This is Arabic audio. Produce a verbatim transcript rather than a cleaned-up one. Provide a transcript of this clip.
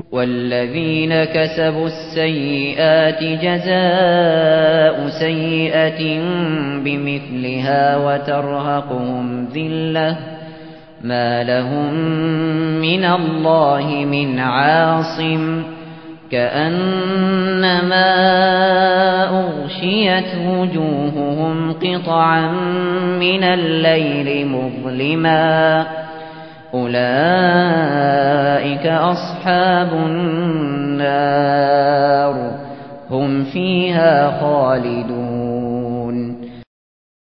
والذين كسبوا السيئات جزاء سيئة بمثلها وترهقهم ذلة ما لهم من الله من عاصم كأنما أغشيت وجوههم قطعا من الليل مظلما أولئك أصحاب النار هم فيها خالدون